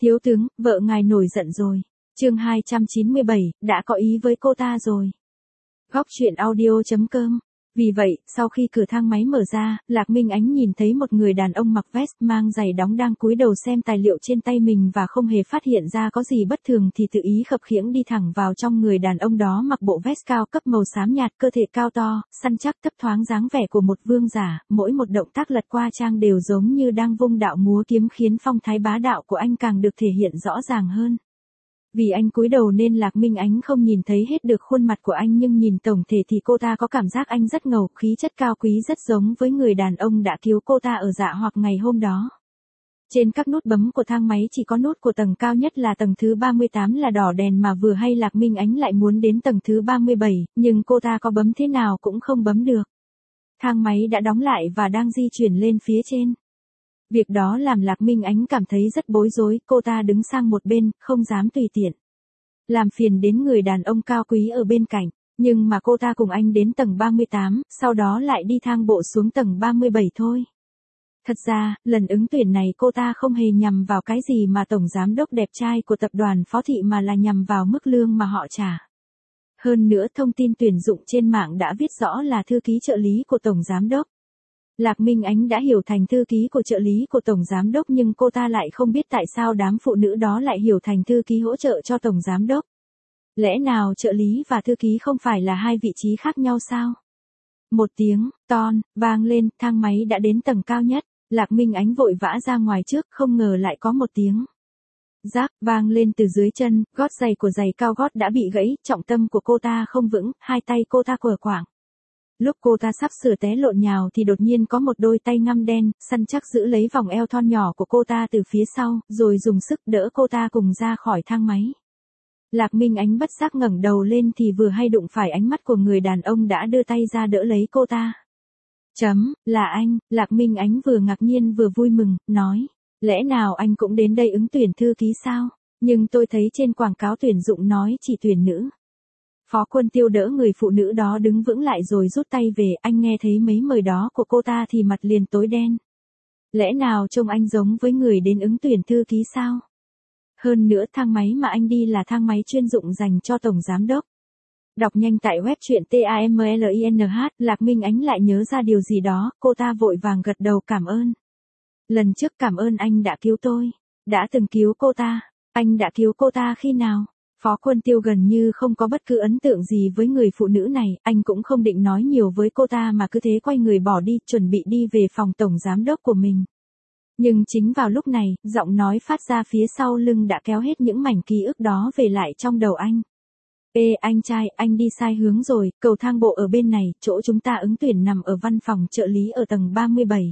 Thiếu tướng, vợ ngài nổi giận rồi. Chương 297, đã có ý với cô ta rồi. Góc truyện audio.com. Vì vậy, sau khi cửa thang máy mở ra, Lạc Minh Ánh nhìn thấy một người đàn ông mặc vest mang giày đóng đang cúi đầu xem tài liệu trên tay mình và không hề phát hiện ra có gì bất thường thì tự ý khập khiễng đi thẳng vào trong. Người đàn ông đó mặc bộ vest cao cấp màu xám nhạt, cơ thể cao to, săn chắc, thấp thoáng dáng vẻ của một vương giả, mỗi một động tác lật qua trang đều giống như đang vung đạo múa kiếm khiến phong thái bá đạo của anh càng được thể hiện rõ ràng hơn. Vì anh cúi đầu nên Lạc Minh Ánh không nhìn thấy hết được khuôn mặt của anh, nhưng nhìn tổng thể thì cô ta có cảm giác anh rất ngầu, khí chất cao quý rất giống với người đàn ông đã cứu cô ta ở Dạ Hoặc ngày hôm đó. Trên các nút bấm của thang máy chỉ có nút của tầng cao nhất là tầng thứ 38 là đỏ đèn mà vừa hay Lạc Minh Ánh lại muốn đến tầng thứ 37, nhưng cô ta có bấm thế nào cũng không bấm được. Thang máy đã đóng lại và đang di chuyển lên phía trên. Việc đó làm Lạc Minh Ánh cảm thấy rất bối rối, cô ta đứng sang một bên, không dám tùy tiện làm phiền đến người đàn ông cao quý ở bên cạnh, nhưng mà cô ta cùng anh đến tầng 38, sau đó lại đi thang bộ xuống tầng 37 thôi. Thật ra, lần ứng tuyển này cô ta không hề nhằm vào cái gì mà tổng giám đốc đẹp trai của tập đoàn Phó Thị mà là nhằm vào mức lương mà họ trả. Hơn nữa thông tin tuyển dụng trên mạng đã viết rõ là thư ký trợ lý của tổng giám đốc. Lạc Minh Ánh đã hiểu thành thư ký của trợ lý của tổng giám đốc, nhưng cô ta lại không biết tại sao đám phụ nữ đó lại hiểu thành thư ký hỗ trợ cho tổng giám đốc. Lẽ nào trợ lý và thư ký không phải là hai vị trí khác nhau sao? Một tiếng ton vang lên, thang máy đã đến tầng cao nhất. Lạc Minh Ánh vội vã ra ngoài trước, không ngờ lại có một tiếng rác vang lên từ dưới chân, gót giày của giày cao gót đã bị gãy, trọng tâm của cô ta không vững, hai tay cô ta quờ quạng. Lúc cô ta sắp sửa té lộn nhào thì đột nhiên có một đôi tay ngăm đen, săn chắc giữ lấy vòng eo thon nhỏ của cô ta từ phía sau, rồi dùng sức đỡ cô ta cùng ra khỏi thang máy. Lạc Minh Ánh bất giác ngẩng đầu lên thì vừa hay đụng phải ánh mắt của người đàn ông đã đưa tay ra đỡ lấy cô ta. Là anh. Lạc Minh Ánh vừa ngạc nhiên vừa vui mừng, nói, lẽ nào anh cũng đến đây ứng tuyển thư ký sao? Nhưng tôi thấy trên quảng cáo tuyển dụng nói chỉ tuyển nữ. Phó Quân Tiêu đỡ người phụ nữ đó đứng vững lại rồi rút tay về, anh nghe thấy mấy lời đó của cô ta thì mặt liền tối đen. Lẽ nào trông anh giống với người đến ứng tuyển thư ký sao? Hơn nữa thang máy mà anh đi là thang máy chuyên dụng dành cho tổng giám đốc. Đọc nhanh tại web truyện TAMLINH, Lạc Minh Ánh lại nhớ ra điều gì đó, cô ta vội vàng gật đầu cảm ơn. Lần trước cảm ơn anh đã cứu tôi. Đã từng cứu cô ta. Anh đã cứu cô ta khi nào? Phó Quân Tiêu gần như không có bất cứ ấn tượng gì với người phụ nữ này, anh cũng không định nói nhiều với cô ta mà cứ thế quay người bỏ đi, chuẩn bị đi về phòng tổng giám đốc của mình. Nhưng chính vào lúc này, giọng nói phát ra phía sau lưng đã kéo hết những mảnh ký ức đó về lại trong đầu anh. Ê anh trai, anh đi sai hướng rồi, cầu thang bộ ở bên này, chỗ chúng ta ứng tuyển nằm ở văn phòng trợ lý ở tầng 37.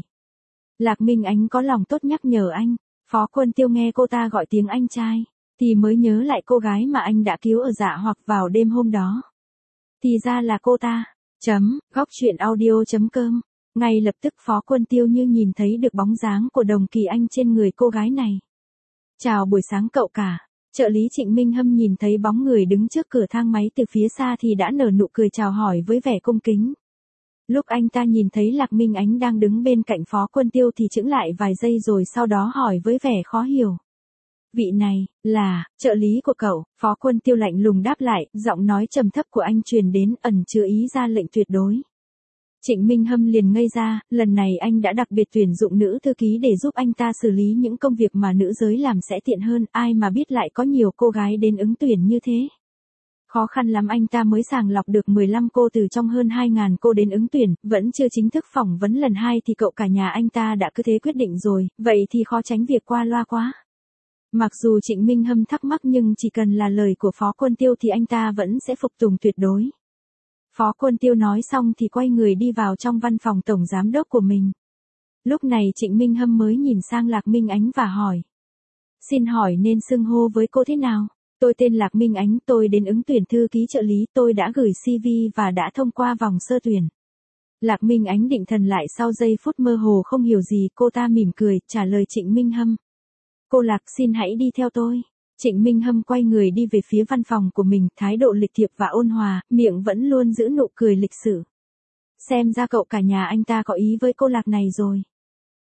Lạc Minh Ánh có lòng tốt nhắc nhở anh. Phó Quân Tiêu nghe cô ta gọi tiếng anh trai thì mới nhớ lại cô gái mà anh đã cứu ở Dạ Hoặc vào đêm hôm đó. Thì ra là cô ta. Góc truyện audio.com. Ngay lập tức Phó Quân Tiêu như nhìn thấy được bóng dáng của đồng kỳ anh trên người cô gái này. Chào buổi sáng cậu cả. Trợ lý Trịnh Minh Hâm nhìn thấy bóng người đứng trước cửa thang máy từ phía xa thì đã nở nụ cười chào hỏi với vẻ cung kính. Lúc anh ta nhìn thấy Lạc Minh Ánh đang đứng bên cạnh Phó Quân Tiêu thì chững lại vài giây rồi sau đó hỏi với vẻ khó hiểu. Vị này, là, trợ lý của cậu? Phó Quân Tiêu lạnh lùng đáp lại, giọng nói trầm thấp của anh truyền đến ẩn chứa ý ra lệnh tuyệt đối. Trịnh Minh Hâm liền ngây ra, lần này anh đã đặc biệt tuyển dụng nữ thư ký để giúp anh ta xử lý những công việc mà nữ giới làm sẽ tiện hơn, ai mà biết lại có nhiều cô gái đến ứng tuyển như thế. Khó khăn lắm anh ta mới sàng lọc được 15 cô từ trong hơn 2.000 cô đến ứng tuyển, vẫn chưa chính thức phỏng vấn lần 2 thì cậu cả nhà anh ta đã cứ thế quyết định rồi, vậy thì khó tránh việc qua loa quá. Mặc dù Trịnh Minh Hâm thắc mắc nhưng chỉ cần là lời của Phó Quân Tiêu thì anh ta vẫn sẽ phục tùng tuyệt đối. Phó Quân Tiêu nói xong thì quay người đi vào trong văn phòng tổng giám đốc của mình. Lúc này Trịnh Minh Hâm mới nhìn sang Lạc Minh Ánh và hỏi. Xin hỏi nên xưng hô với cô thế nào? Tôi tên Lạc Minh Ánh, tôi đến ứng tuyển thư ký trợ lý, tôi đã gửi CV và đã thông qua vòng sơ tuyển. Lạc Minh Ánh định thần lại sau giây phút mơ hồ không hiểu gì, cô ta mỉm cười, trả lời Trịnh Minh Hâm. Cô Lạc xin hãy đi theo tôi. Trịnh Minh Hâm quay người đi về phía văn phòng của mình, thái độ lịch thiệp và ôn hòa, miệng vẫn luôn giữ nụ cười lịch sự. Xem ra cậu cả nhà anh ta có ý với cô Lạc này rồi.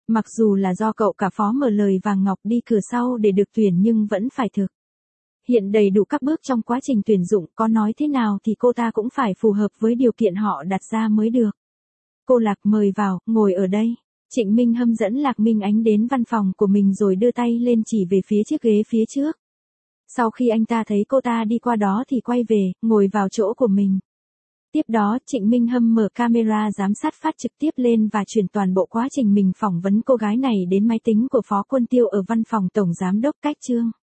Mặc dù là do cậu cả phó mở lời vàng ngọc đi cửa sau để được tuyển nhưng vẫn phải thực hiện đầy đủ các bước trong quá trình tuyển dụng, có nói thế nào thì cô ta cũng phải phù hợp với điều kiện họ đặt ra mới được. Cô Lạc mời vào, ngồi ở đây. Trịnh Minh Hâm dẫn Lạc Minh Ánh đến văn phòng của mình rồi đưa tay lên chỉ về phía chiếc ghế phía trước. Sau khi anh ta thấy cô ta đi qua đó thì quay về, ngồi vào chỗ của mình. Tiếp đó, Trịnh Minh Hâm mở camera giám sát phát trực tiếp lên và chuyển toàn bộ quá trình mình phỏng vấn cô gái này đến máy tính của Phó Quân Tiêu ở văn phòng Tổng Giám đốc Cách Trương.